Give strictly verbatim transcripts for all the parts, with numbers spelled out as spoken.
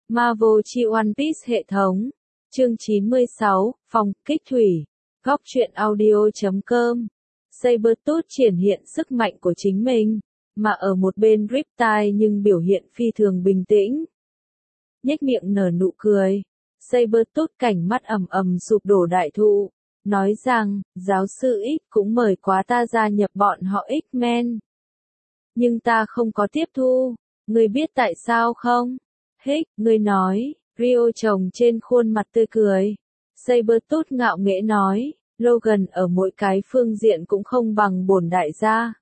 Marvel chi One Piece hệ thống. Chương chín mươi sáu, Phòng kích thủy. Góc truyện audio chấm com. Sabertooth triển hiện sức mạnh của chính mình, mà ở một bên Riptide nhưng biểu hiện phi thường bình tĩnh. Nhếch miệng nở nụ cười. Sabertooth cảnh mắt ầm ầm sụp đổ đại thụ, nói rằng, giáo sư X cũng mời quá ta gia nhập bọn họ X-Men. Nhưng ta không có tiếp thu, ngươi biết tại sao không? Hic, ngươi nói, Rio chồng trên khuôn mặt tươi cười. Sabertooth ngạo nghễ nói, Logan ở mỗi cái phương diện cũng không bằng bổn đại gia.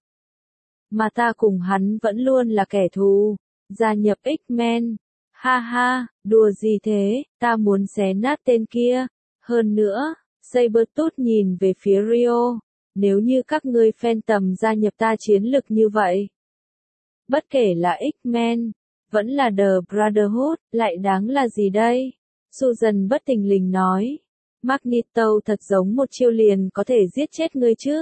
Mà ta cùng hắn vẫn luôn là kẻ thù. Gia nhập X-Men. Ha ha, đùa gì thế, ta muốn xé nát tên kia. Hơn nữa, Sabertooth nhìn về phía Rio, nếu như các ngươi Phantom gia nhập ta chiến lực như vậy. Bất kể là X-Men, vẫn là The Brotherhood, lại đáng là gì đây? Susan bất thình lình nói. Magneto thật giống một chiêu liền có thể giết chết ngươi chứ.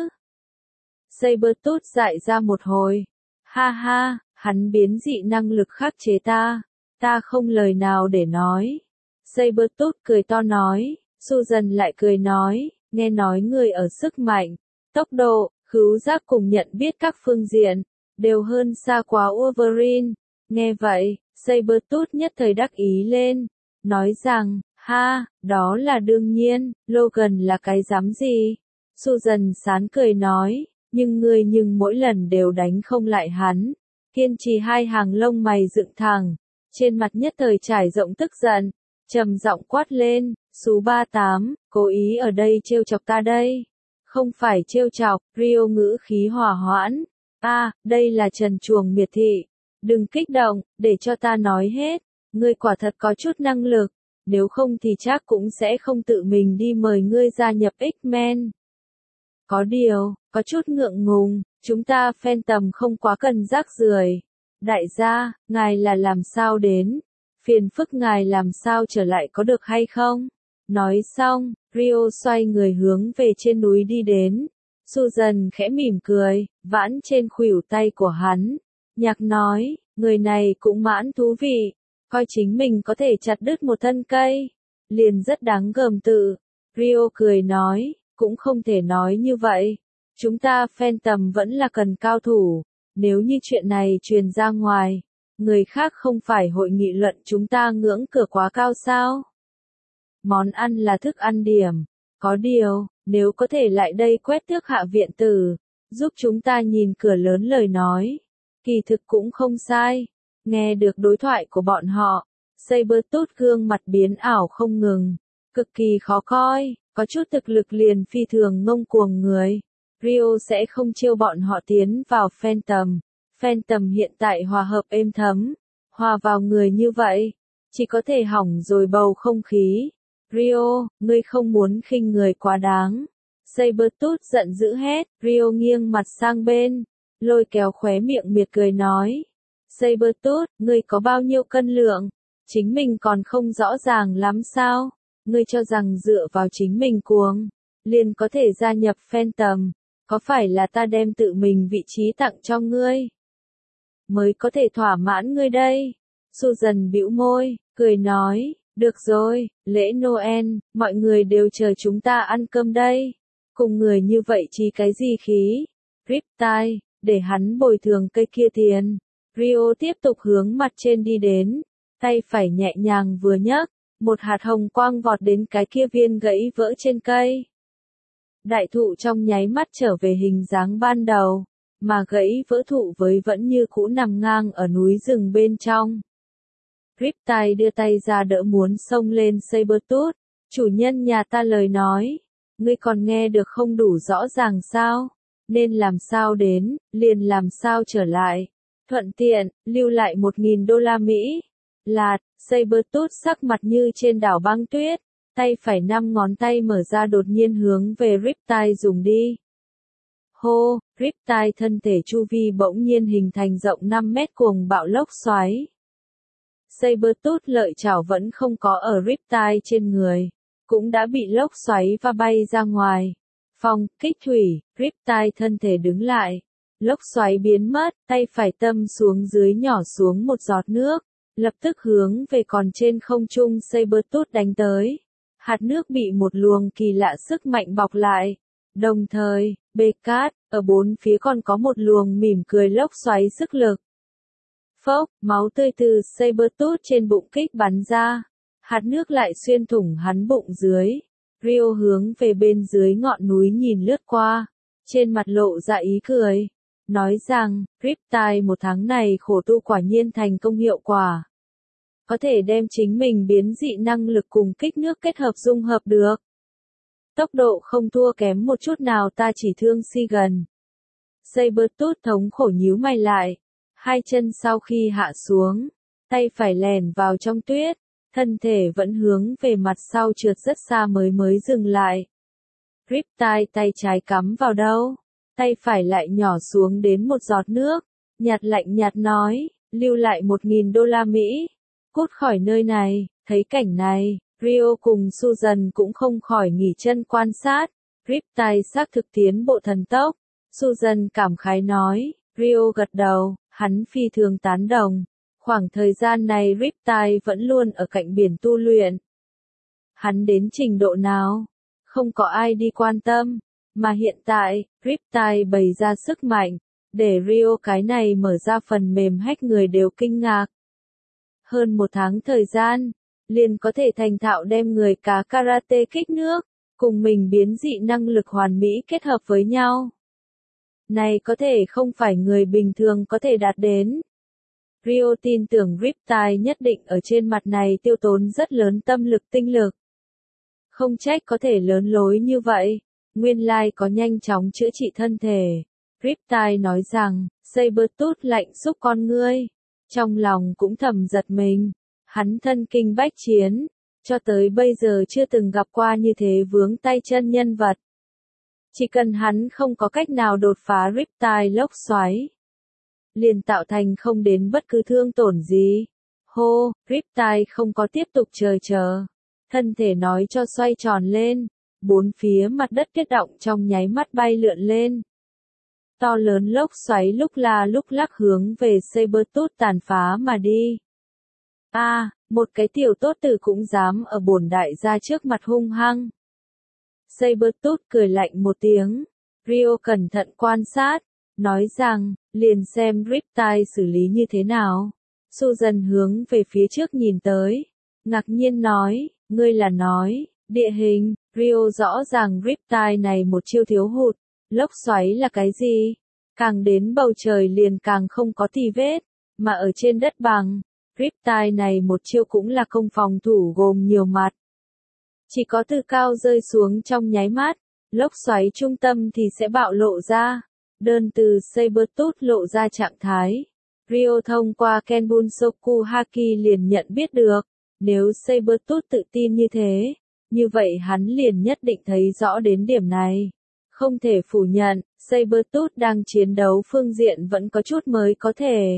Sabertooth dại ra một hồi. Ha ha, hắn biến dị năng lực khắc chế ta. Ta không lời nào để nói. Sabertooth cười to nói. Susan lại cười nói, nghe nói ngươi ở sức mạnh, tốc độ, khứu giác cùng nhận biết các phương diện, đều hơn xa quá Wolverine. Nghe vậy, Sabertooth nhất thời đắc ý lên, nói rằng, ha, đó là đương nhiên, Logan là cái dám gì? Susan sán cười nói, nhưng ngươi nhưng mỗi lần đều đánh không lại hắn. Kiên trì hai hàng lông mày dựng thẳng, trên mặt nhất thời trải rộng tức giận, trầm giọng quát lên, số ba mươi tám, cố ý ở đây trêu chọc ta đây. Không phải trêu chọc, Rio ngữ khí hòa hoãn. A, à, đây là trần truồng miệt thị. Đừng kích động, để cho ta nói hết. Ngươi quả thật có chút năng lực, nếu không thì chắc cũng sẽ không tự mình đi mời ngươi gia nhập X-Men. Có điều, có chút ngượng ngùng, chúng ta Phantom không quá cần rác rưởi. Đại gia, ngài là làm sao đến? Phiền phức ngài làm sao trở lại có được hay không? Nói xong, Rio xoay người hướng về trên núi đi đến. Susan khẽ mỉm cười, vãn trên khuỷu tay của hắn. Nhạc nói, người này cũng mãn thú vị, coi chính mình có thể chặt đứt một thân cây. Liền rất đáng gờm tự. Rio cười nói, cũng không thể nói như vậy. Chúng ta Phantom vẫn là cần cao thủ. Nếu như chuyện này truyền ra ngoài, người khác không phải hội nghị luận chúng ta ngưỡng cửa quá cao sao? Món ăn là thức ăn điểm. Có điều, nếu có thể lại đây quét tước hạ viện tử, giúp chúng ta nhìn cửa lớn lời nói. Kỳ thực cũng không sai. Nghe được đối thoại của bọn họ, Sabertooth gương mặt biến ảo không ngừng, cực kỳ khó coi, có chút thực lực liền phi thường ngông cuồng người. Rio sẽ không chiêu bọn họ tiến vào Phantom. Phantom hiện tại hòa hợp êm thấm, hòa vào người như vậy, chỉ có thể hỏng rồi bầu không khí. Rio, ngươi không muốn khinh người quá đáng. Sabertooth giận dữ hét, Rio nghiêng mặt sang bên, lôi kéo khóe miệng miệt cười nói. Sabertooth, ngươi có bao nhiêu cân lượng? Chính mình còn không rõ ràng lắm sao? Ngươi cho rằng dựa vào chính mình cuồng, liền có thể gia nhập Phantom, có phải là ta đem tự mình vị trí tặng cho ngươi, mới có thể thỏa mãn ngươi đây? Susan bĩu môi, cười nói, được rồi, lễ Noel, mọi người đều chờ chúng ta ăn cơm đây. Cùng người như vậy chí cái gì khí? Riptide, để hắn bồi thường cây kia tiền. Rio tiếp tục hướng mặt trên đi đến, tay phải nhẹ nhàng vừa nhấc, một hạt hồng quang vọt đến cái kia viên gãy vỡ trên cây. Đại thụ trong nháy mắt trở về hình dáng ban đầu, mà gãy vỡ thụ với vẫn như cũ nằm ngang ở núi rừng bên trong. Riptide đưa tay ra đỡ muốn xông lên Sabertooth. Chủ nhân nhà ta lời nói, ngươi còn nghe được không đủ rõ ràng sao? Nên làm sao đến, liền làm sao trở lại. Thuận tiện, lưu lại một nghìn đô la Mỹ. Lạt, Sabertooth sắc mặt như trên đảo băng tuyết, tay phải năm ngón tay mở ra đột nhiên hướng về Riptide dùng đi. Hô, Riptide thân thể chu vi bỗng nhiên hình thành rộng năm mét cuồng bạo lốc xoáy. Sabertooth lợi chảo vẫn không có ở Riptide trên người, cũng đã bị lốc xoáy và bay ra ngoài. Phong kích thủy, Riptide thân thể đứng lại. Lốc xoáy biến mất, tay phải tâm xuống dưới nhỏ xuống một giọt nước. lập tức hướng về còn trên không trung Sabertooth đánh tới. Hạt nước bị một luồng kỳ lạ sức mạnh bọc lại. Đồng thời, Becat, ở bốn phía còn có một luồng mỉm cười lốc xoáy sức lực. Phốc, máu tươi từ Sabertooth trên bụng kích bắn ra. Hạt nước lại xuyên thủng hắn bụng dưới. Rio hướng về bên dưới ngọn núi nhìn lướt qua. Trên mặt lộ ra ý cười. Nói rằng, Riptide một tháng này khổ tu quả nhiên thành công hiệu quả. Có thể đem chính mình biến dị năng lực cùng kích nước kết hợp dung hợp được. Tốc độ không thua kém một chút nào, ta chỉ thương si gần. Sabertooth thống khổ nhíu mày lại. Hai chân sau khi hạ xuống, tay phải lèn vào trong tuyết, thân thể vẫn hướng về mặt sau trượt rất xa mới mới dừng lại. Riptide tay trái cắm vào đâu, tay phải lại nhỏ xuống đến một giọt nước, nhạt lạnh nhạt nói, lưu lại một nghìn đô la Mỹ, cút khỏi nơi này. Thấy cảnh này, Rio cùng Susan cũng không khỏi nghỉ chân quan sát. Riptide xác thực tiến bộ thần tốc. Susan cảm khái nói, Rio gật đầu, hắn phi thường tán đồng. Khoảng thời gian này Riptide vẫn luôn ở cạnh biển tu luyện. Hắn đến trình độ nào? Không có ai đi quan tâm. Mà hiện tại, Riptide bày ra sức mạnh, để Rio cái này mở ra phần mềm hack người đều kinh ngạc. Hơn một tháng thời gian, liền có thể thành thạo đem người cá karate kích nước, cùng mình biến dị năng lực hoàn mỹ kết hợp với nhau. Này có thể không phải người bình thường có thể đạt đến. Rio tin tưởng Riptide nhất định ở trên mặt này tiêu tốn rất lớn tâm lực tinh lực. Không trách có thể lớn lối như vậy, nguyên lai có nhanh chóng chữa trị thân thể. Riptide nói rằng, Sabertooth lạnh xúc con ngươi. Trong lòng cũng thầm giật mình, hắn thân kinh bách chiến, cho tới bây giờ chưa từng gặp qua như thế vướng tay chân nhân vật. Chỉ cần hắn không có cách nào đột phá Riptide lốc xoáy, liền tạo thành không đến bất cứ thương tổn gì. Hô, Riptide không có tiếp tục chờ chờ. Thân thể nói cho xoay tròn lên, bốn phía mặt đất tuyết động trong nháy mắt bay lượn lên. To lớn lốc xoáy lúc la lúc lắc hướng về Sabertooth tàn phá mà đi. A, à, một cái tiểu tốt tử cũng dám ở bổn đại gia trước mặt hung hăng. Sabertooth cười lạnh một tiếng. Rio cẩn thận quan sát, nói rằng, liền xem Riptide xử lý như thế nào. Susan hướng về phía trước nhìn tới, ngạc nhiên nói, ngươi là nói, địa hình. Rio rõ ràng Riptide này một chiêu thiếu hụt. Lốc xoáy là cái gì? Càng đến bầu trời liền càng không có tì vết, mà ở trên đất bằng, Riptide này một chiêu cũng là công phòng thủ gồm nhiều mặt. Chỉ có từ cao rơi xuống trong nháy mắt, lốc xoáy trung tâm thì sẽ bạo lộ ra. Đơn từ Sabertooth lộ ra trạng thái. Rio thông qua Kenbunsoku Haki liền nhận biết được, nếu Sabertooth tự tin như thế, như vậy hắn liền nhất định thấy rõ đến điểm này. Không thể phủ nhận, Sabertooth đang chiến đấu phương diện vẫn có chút mới có thể.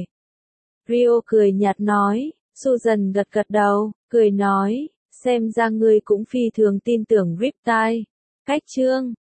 Rio cười nhạt nói, Susan gật gật đầu, cười nói, xem ra ngươi cũng phi thường tin tưởng Riptide. Cách chương